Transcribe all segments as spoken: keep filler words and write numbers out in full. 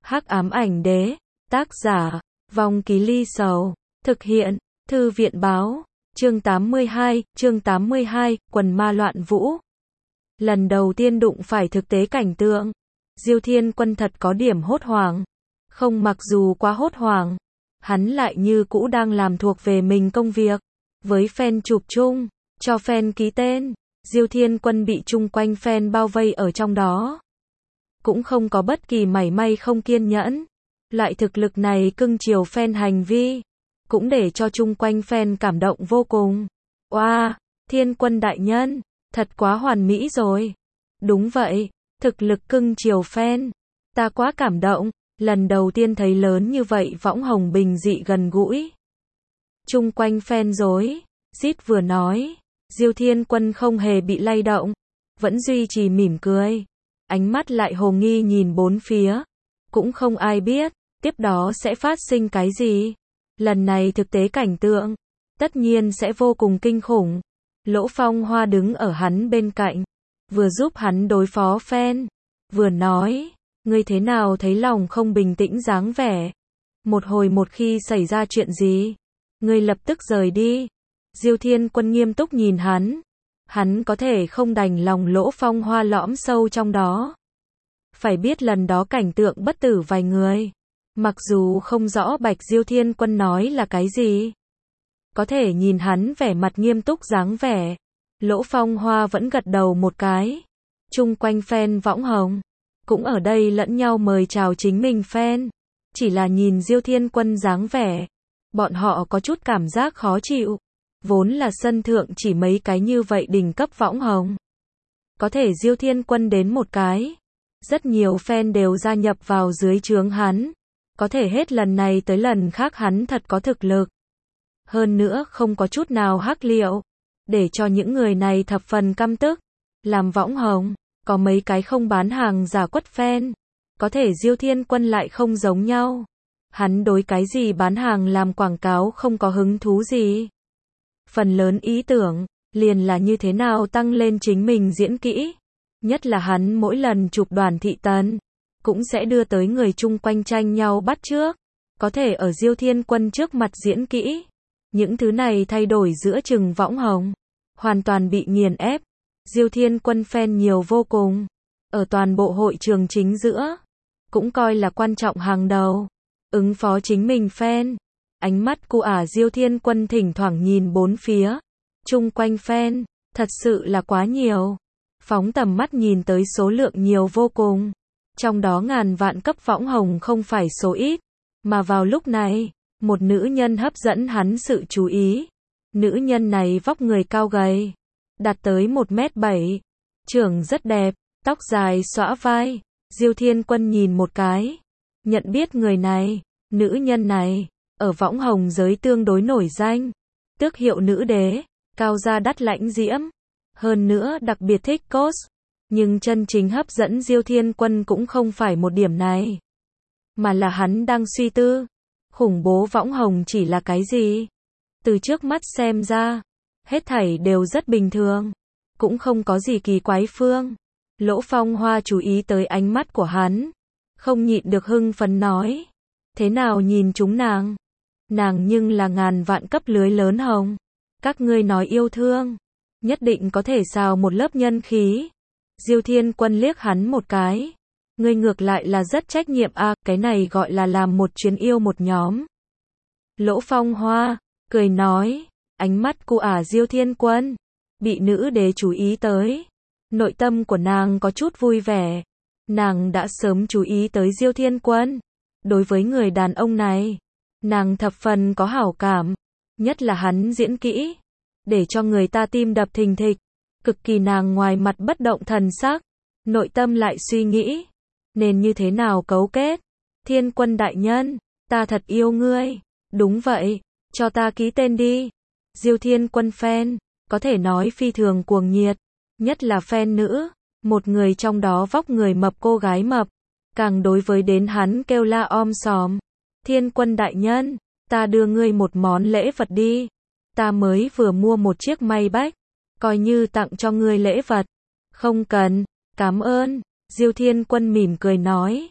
Hắc ám ảnh đế, tác giả, Vong Ký Ly Sầu, thực hiện, Thư viện báo, chương tám mươi hai, chương tám mươi hai, quần ma loạn vũ. Lần đầu tiên đụng phải thực tế cảnh tượng, Diêu Thiên Quân thật có điểm hốt hoảng. Không, mặc dù quá hốt hoảng, hắn lại như cũ đang làm thuộc về mình công việc, với fan chụp chung, cho fan ký tên. Diêu Thiên Quân bị chung quanh fan bao vây ở trong đó, cũng không có bất kỳ mảy may không kiên nhẫn. Loại thực lực này cưng chiều fan hành vi, cũng để cho chung quanh fan cảm động vô cùng. Oa, wow, Thiên Quân đại nhân, thật quá hoàn mỹ rồi. Đúng vậy, thực lực cưng chiều fan, ta quá cảm động, lần đầu tiên thấy lớn như vậy võng hồng bình dị gần gũi. Chung quanh fan rối rít vừa nói, Diêu Thiên Quân không hề bị lay động, vẫn duy trì mỉm cười, ánh mắt lại hồ nghi nhìn bốn phía, cũng không ai biết tiếp đó sẽ phát sinh cái gì. Lần này thực tế cảnh tượng, tất nhiên sẽ vô cùng kinh khủng. Lỗ Phong Hoa đứng ở hắn bên cạnh, vừa giúp hắn đối phó fan, vừa nói, ngươi thế nào thấy lòng không bình tĩnh dáng vẻ. Một hồi một khi xảy ra chuyện gì, ngươi lập tức rời đi. Diêu Thiên Quân nghiêm túc nhìn hắn, hắn có thể không đành lòng Lỗ Phong Hoa lõm sâu trong đó. Phải biết lần đó cảnh tượng bất tử vài người, mặc dù không rõ Bạch Diêu Thiên Quân nói là cái gì, có thể nhìn hắn vẻ mặt nghiêm túc dáng vẻ, Lỗ Phong Hoa vẫn gật đầu một cái. Chung quanh fan võng hồng cũng ở đây lẫn nhau mời chào chính mình fan, chỉ là nhìn Diêu Thiên Quân dáng vẻ, bọn họ có chút cảm giác khó chịu. Vốn là sân thượng chỉ mấy cái như vậy đỉnh cấp võng hồng, có thể Diêu Thiên Quân đến một cái, rất nhiều fan đều gia nhập vào dưới trướng hắn, có thể hết lần này tới lần khác hắn thật có thực lực. Hơn nữa không có chút nào hắc liệu, để cho những người này thập phần căm tức. Làm võng hồng, có mấy cái không bán hàng giả quất fan, có thể Diêu Thiên Quân lại không giống nhau. Hắn đối cái gì bán hàng làm quảng cáo không có hứng thú gì. Phần lớn ý tưởng, liền là như thế nào tăng lên chính mình diễn kỹ. Nhất là hắn mỗi lần chụp đoàn thị tần, cũng sẽ đưa tới người chung quanh tranh nhau bắt chước. Có thể ở Diêu Thiên Quân trước mặt diễn kỹ, những thứ này thay đổi giữa chừng võng hồng, hoàn toàn bị nghiền ép. Diêu Thiên Quân fan nhiều vô cùng, ở toàn bộ hội trường chính giữa, cũng coi là quan trọng hàng đầu, ứng phó chính mình fan. Ánh mắt cu ả Diêu Thiên Quân thỉnh thoảng nhìn bốn phía, chung quanh fan, thật sự là quá nhiều. Phóng tầm mắt nhìn tới số lượng nhiều vô cùng, trong đó ngàn vạn cấp võng hồng không phải số ít, mà vào lúc này, một nữ nhân hấp dẫn hắn sự chú ý. Nữ nhân này vóc người cao gầy, đạt tới một mét bảy, trưởng rất đẹp, tóc dài xõa vai. Diêu Thiên Quân nhìn một cái, nhận biết người này. Nữ nhân này ở võng hồng giới tương đối nổi danh, tước hiệu nữ đế, cao gia đắt lãnh diễm, hơn nữa đặc biệt thích cos. Nhưng chân chính hấp dẫn Diêu Thiên Quân cũng không phải một điểm này, mà là hắn đang suy tư, khủng bố võng hồng chỉ là cái gì? Từ trước mắt xem ra, hết thảy đều rất bình thường, cũng không có gì kỳ quái phương. Lỗ Phong Hoa chú ý tới ánh mắt của hắn, không nhịn được hưng phấn nói, thế nào nhìn chúng nàng? Nàng nhưng là ngàn vạn cấp lưới lớn hồng, các ngươi nói yêu thương, nhất định có thể xào một lớp nhân khí. Diêu Thiên Quân liếc hắn một cái, ngươi ngược lại là rất trách nhiệm a, à, cái này gọi là làm một chuyến yêu một nhóm. Lỗ Phong Hoa cười nói, ánh mắt cu ả Diêu Thiên Quân bị nữ đế chú ý tới, nội tâm của nàng có chút vui vẻ. Nàng đã sớm chú ý tới Diêu Thiên Quân, đối với người đàn ông này, nàng thập phần có hảo cảm, nhất là hắn diễn kỹ, để cho người ta tim đập thình thịch, cực kỳ. Nàng ngoài mặt bất động thần sắc, nội tâm lại suy nghĩ, nên như thế nào cấu kết. Thiên Quân đại nhân, ta thật yêu ngươi. Đúng vậy, cho ta ký tên đi. Diêu Thiên Quân fan, có thể nói phi thường cuồng nhiệt, nhất là fan nữ, một người trong đó vóc người mập, cô gái mập, càng đối với đến hắn kêu la om sòm. Thiên Quân đại nhân, ta đưa ngươi một món lễ vật đi. Ta mới vừa mua một chiếc may bách, coi như tặng cho ngươi lễ vật. Không cần, cảm ơn. Diêu Thiên Quân mỉm cười nói,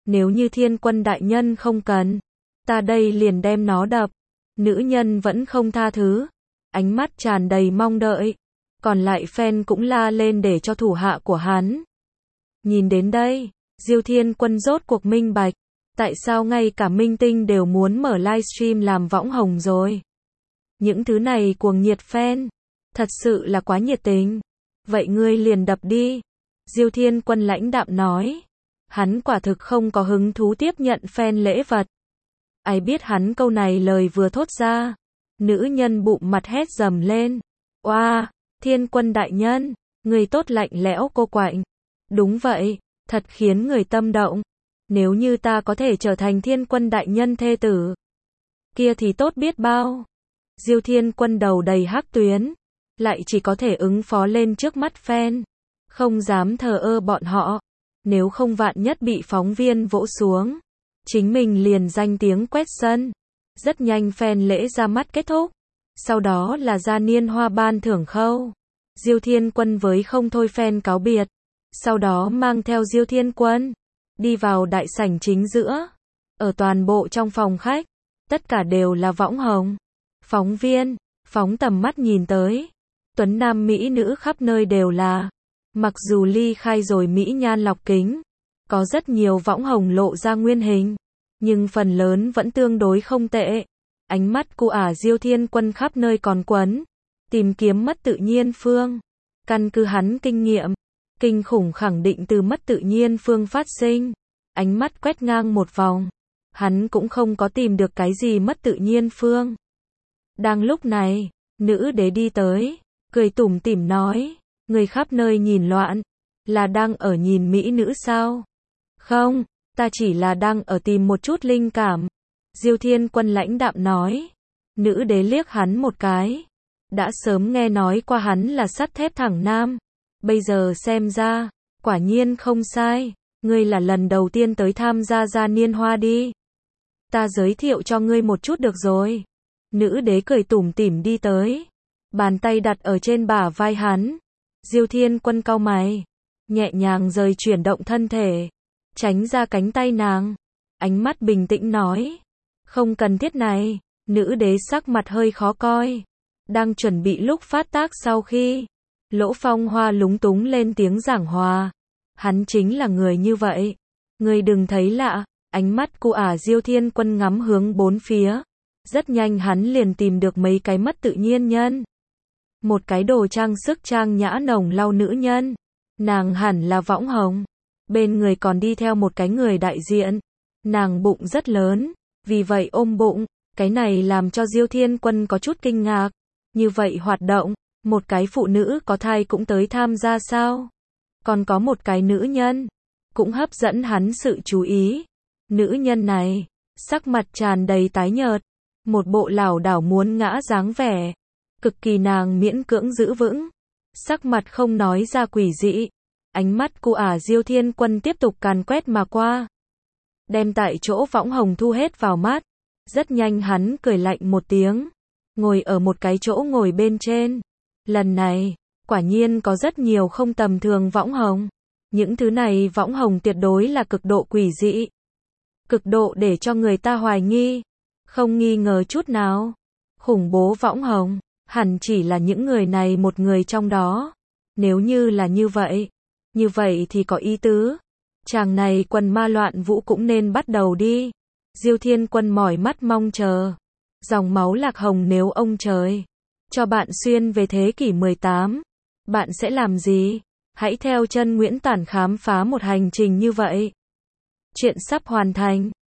Nếu như Thiên Quân đại nhân không cần, ta đây liền đem nó đập. Nữ nhân vẫn không tha thứ, ánh mắt tràn đầy mong đợi. Còn lại fan cũng la lên để cho thủ hạ của hắn. Nhìn đến đây, Diêu Thiên Quân rốt cuộc minh bạch, tại sao ngay cả minh tinh đều muốn mở livestream làm võng hồng rồi. Những thứ này cuồng nhiệt fan, thật sự là quá nhiệt tình. Vậy ngươi liền đập đi. Diêu Thiên Quân lãnh đạm nói. Hắn quả thực không có hứng thú tiếp nhận fan lễ vật. Ai biết hắn câu này lời vừa thốt ra, nữ nhân bụng mặt hét dầm lên. Oa, Thiên Quân đại nhân, người tốt lạnh lẽo cô quạnh. Đúng vậy, thật khiến người tâm động. Nếu như ta có thể trở thành Thiên Quân đại nhân thê tử, kia thì tốt biết bao. Diêu Thiên Quân đầu đầy hắc tuyến, lại chỉ có thể ứng phó lên trước mắt fan, không dám thờ ơ bọn họ. Nếu không vạn nhất bị phóng viên vỗ xuống, chính mình liền danh tiếng quét sân. Rất nhanh fan lễ ra mắt kết thúc, sau đó là gia niên hoa ban thưởng khâu. Diêu Thiên Quân với không thôi fan cáo biệt, sau đó mang theo Diêu Thiên Quân đi vào đại sảnh chính giữa. Ở toàn bộ trong phòng khách, tất cả đều là võng hồng. Phóng viên phóng tầm mắt nhìn tới, tuấn nam mỹ nữ khắp nơi đều là. Mặc dù ly khai rồi mỹ nhan lọc kính, có rất nhiều võng hồng lộ ra nguyên hình, nhưng phần lớn vẫn tương đối không tệ. Ánh mắt của ả Diêu Thiên Quân khắp nơi còn quấn, tìm kiếm mất tự nhiên phương. Căn cứ hắn kinh nghiệm, kinh khủng khẳng định từ mất tự nhiên phương phát sinh. Ánh mắt quét ngang một vòng, hắn cũng không có tìm được cái gì mất tự nhiên phương. Đang lúc này, nữ đế đi tới, cười tủm tỉm nói, người khắp nơi nhìn loạn, là đang ở nhìn mỹ nữ sao? Không, ta chỉ là đang ở tìm một chút linh cảm. Diêu Thiên Quân lãnh đạm nói. Nữ đế liếc hắn một cái. Đã sớm nghe nói qua hắn là sắt thép thẳng nam. Bây giờ xem ra, quả nhiên không sai. Ngươi là lần đầu tiên tới tham gia gia niên hoa đi. Ta giới thiệu cho ngươi một chút được rồi. Nữ đế cười tủm tỉm đi tới, bàn tay đặt ở trên bả vai hắn. Diêu Thiên Quân cau mày, nhẹ nhàng rời chuyển động thân thể, tránh ra cánh tay nàng. Ánh mắt bình tĩnh nói, không cần thiết này. Nữ đế sắc mặt hơi khó coi, đang chuẩn bị lúc phát tác sau khi Lỗ Phong Hoa lúng túng lên tiếng giảng hòa. Hắn chính là người như vậy. Ngươi đừng thấy lạ. Ánh mắt của ả Diêu Thiên Quân ngắm hướng bốn phía. Rất nhanh hắn liền tìm được mấy cái mất tự nhiên nhân. Một cái đồ trang sức trang nhã nồng lau nữ nhân. Nàng hẳn là võng hồng. Bên người còn đi theo một cái người đại diện. Nàng bụng rất lớn, vì vậy ôm bụng. Cái này làm cho Diêu Thiên Quân có chút kinh ngạc. Như vậy hoạt động, một cái phụ nữ có thai cũng tới tham gia sao? Còn có một cái nữ nhân, cũng hấp dẫn hắn sự chú ý. Nữ nhân này, sắc mặt tràn đầy tái nhợt, một bộ lảo đảo muốn ngã dáng vẻ, cực kỳ nàng miễn cưỡng giữ vững, sắc mặt không nói ra quỷ dị. Ánh mắt của ả Diêu Thiên Quân tiếp tục càn quét mà qua, đem tại chỗ võng hồng thu hết vào mắt. Rất nhanh hắn cười lạnh một tiếng, ngồi ở một cái chỗ ngồi bên trên. Lần này, quả nhiên có rất nhiều không tầm thường võng hồng. Những thứ này võng hồng tuyệt đối là cực độ quỷ dị, cực độ để cho người ta hoài nghi, không nghi ngờ chút nào. Khủng bố võng hồng, hẳn chỉ là những người này một người trong đó. Nếu như là như vậy, như vậy thì có ý tứ. Chàng này quần ma loạn vũ cũng nên bắt đầu đi. Diêu Thiên Quân mỏi mắt mong chờ. Dòng máu lạc hồng nếu ông trời cho bạn xuyên về thế kỷ mười tám, bạn sẽ làm gì? Hãy theo chân Nguyễn Tản khám phá một hành trình như vậy. Chuyện sắp hoàn thành.